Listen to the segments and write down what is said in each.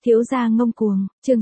Thiếu gia ngông cuồng, chương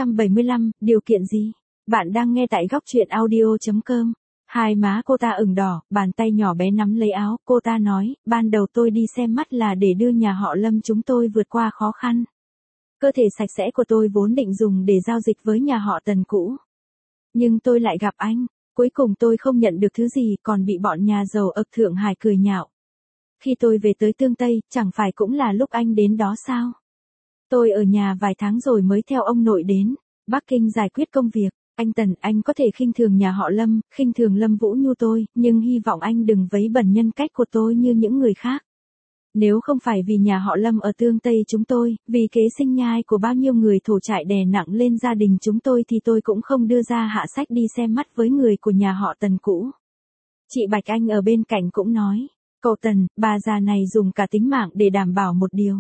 675, điều kiện gì? Bạn đang nghe tại góc truyện audio.com. Hai má cô ta ửng đỏ, bàn tay nhỏ bé nắm lấy áo, cô ta nói, ban đầu tôi đi xem mắt là để đưa nhà họ Lâm chúng tôi vượt qua khó khăn. Cơ thể sạch sẽ của tôi vốn định dùng để giao dịch với nhà họ Tần cũ. Nhưng tôi lại gặp anh, cuối cùng tôi không nhận được thứ gì còn bị bọn nhà giàu ở Thượng Hải cười nhạo. Khi tôi về tới Tương Tây, chẳng phải cũng là lúc anh đến đó sao? Tôi ở nhà vài tháng rồi mới theo ông nội đến Bắc Kinh giải quyết công việc. Anh Tần, anh có thể khinh thường nhà họ Lâm, khinh thường Lâm Vũ Nhu tôi, nhưng hy vọng anh đừng vấy bẩn nhân cách của tôi như những người khác. Nếu không phải vì nhà họ Lâm ở Tương Tây chúng tôi, vì kế sinh nhai của bao nhiêu người thổ trại đè nặng lên gia đình chúng tôi thì tôi cũng không đưa ra hạ sách đi xem mắt với người của nhà họ Tần cũ. Chị Bạch Anh ở bên cạnh cũng nói, cậu Tần, bà già này dùng cả tính mạng để đảm bảo một điều.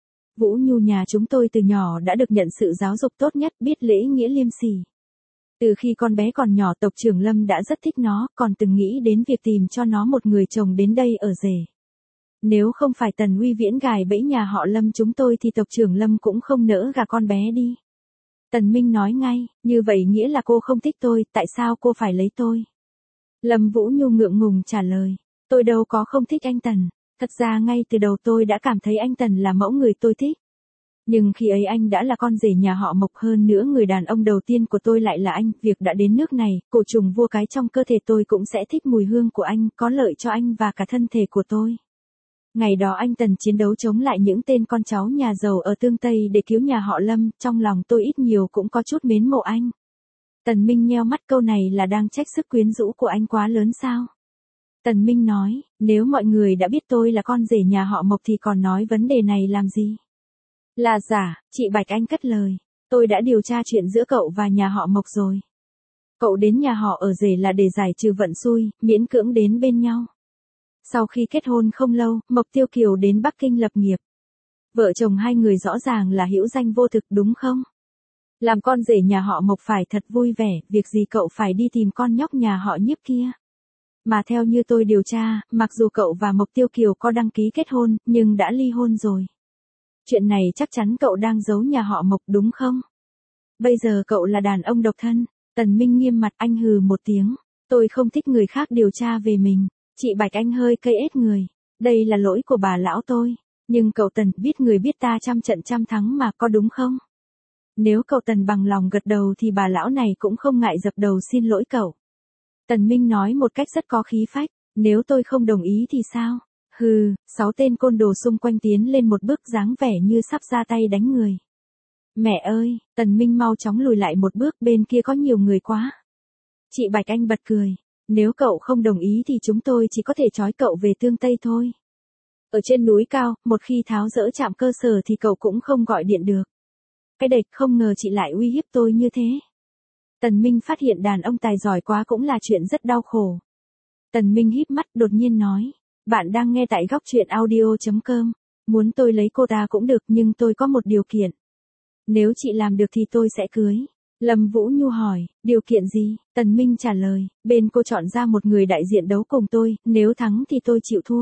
Vũ Nhu nhà chúng tôi từ nhỏ đã được nhận sự giáo dục tốt nhất, biết lễ nghĩa liêm sỉ. Từ khi con bé còn nhỏ tộc trưởng Lâm đã rất thích nó, còn từng nghĩ đến việc tìm cho nó một người chồng đến đây ở rể. Nếu không phải Tần Uy Viễn gài bẫy nhà họ Lâm chúng tôi thì tộc trưởng Lâm cũng không nỡ gả con bé đi. Tần Minh nói ngay, như vậy nghĩa là cô không thích tôi, tại sao cô phải lấy tôi? Lâm Vũ Nhu ngượng ngùng trả lời, tôi đâu có không thích anh Tần. Thật ra ngay từ đầu tôi đã cảm thấy anh Tần là mẫu người tôi thích. Nhưng khi ấy anh đã là con rể nhà họ Mộc, hơn nữa người đàn ông đầu tiên của tôi lại là anh. Việc đã đến nước này, cổ trùng vua cái trong cơ thể tôi cũng sẽ thích mùi hương của anh, có lợi cho anh và cả thân thể của tôi. Ngày đó anh Tần chiến đấu chống lại những tên con cháu nhà giàu ở Tương Tây để cứu nhà họ Lâm, trong lòng tôi ít nhiều cũng có chút mến mộ anh. Tần Minh nheo mắt, câu này là đang trách sức quyến rũ của anh quá lớn sao? Tần Minh nói, nếu mọi người đã biết tôi là con rể nhà họ Mộc thì còn nói vấn đề này làm gì? Là giả, chị Bạch Anh cất lời. Tôi đã điều tra chuyện giữa cậu và nhà họ Mộc rồi. Cậu đến nhà họ ở rể là để giải trừ vận xui, miễn cưỡng đến bên nhau. Sau khi kết hôn không lâu, Mộc Tiêu Kiều đến Bắc Kinh lập nghiệp. Vợ chồng hai người rõ ràng là hữu danh vô thực đúng không? Làm con rể nhà họ Mộc phải thật vui vẻ, việc gì cậu phải đi tìm con nhóc nhà họ Nhiếp kia? Mà theo như tôi điều tra, mặc dù cậu và Mộc Tiêu Kiều có đăng ký kết hôn, nhưng đã ly hôn rồi. Chuyện này chắc chắn cậu đang giấu nhà họ Mộc đúng không? Bây giờ cậu là đàn ông độc thân. Tần Minh nghiêm mặt, anh hừ một tiếng. Tôi không thích người khác điều tra về mình. Chị Bạch Anh hơi cây ết người. Đây là lỗi của bà lão tôi. Nhưng cậu Tần, biết người biết ta trăm trận trăm thắng mà, có đúng không? Nếu cậu Tần bằng lòng gật đầu thì bà lão này cũng không ngại dập đầu xin lỗi cậu. Tần Minh nói một cách rất có khí phách, nếu tôi không đồng ý thì sao? Hừ, 6 tên côn đồ xung quanh tiến lên một bước, dáng vẻ như sắp ra tay đánh người. Mẹ ơi, Tần Minh mau chóng lùi lại một bước, bên kia có nhiều người quá. Chị Bạch Anh bật cười, nếu cậu không đồng ý thì chúng tôi chỉ có thể trói cậu về Tương Tây thôi. Ở trên núi cao, một khi tháo dỡ trạm cơ sở thì cậu cũng không gọi điện được. Cái đệt, không ngờ chị lại uy hiếp tôi như thế. Tần Minh phát hiện đàn ông tài giỏi quá cũng là chuyện rất đau khổ. Tần Minh híp mắt đột nhiên nói, bạn đang nghe tại góc truyện audio.com, muốn tôi lấy cô ta cũng được nhưng tôi có một điều kiện. Nếu chị làm được thì tôi sẽ cưới. Lâm Vũ Nhu hỏi, điều kiện gì? Tần Minh trả lời, bên cô chọn ra một người đại diện đấu cùng tôi, nếu thắng thì tôi chịu thua.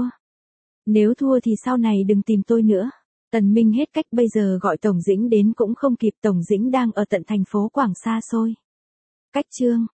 Nếu thua thì sau này đừng tìm tôi nữa. Tần Minh hết cách, bây giờ gọi Tổng Dĩnh đến cũng không kịp, Tổng Dĩnh đang ở tận thành phố Quảng xa xôi. Cách chương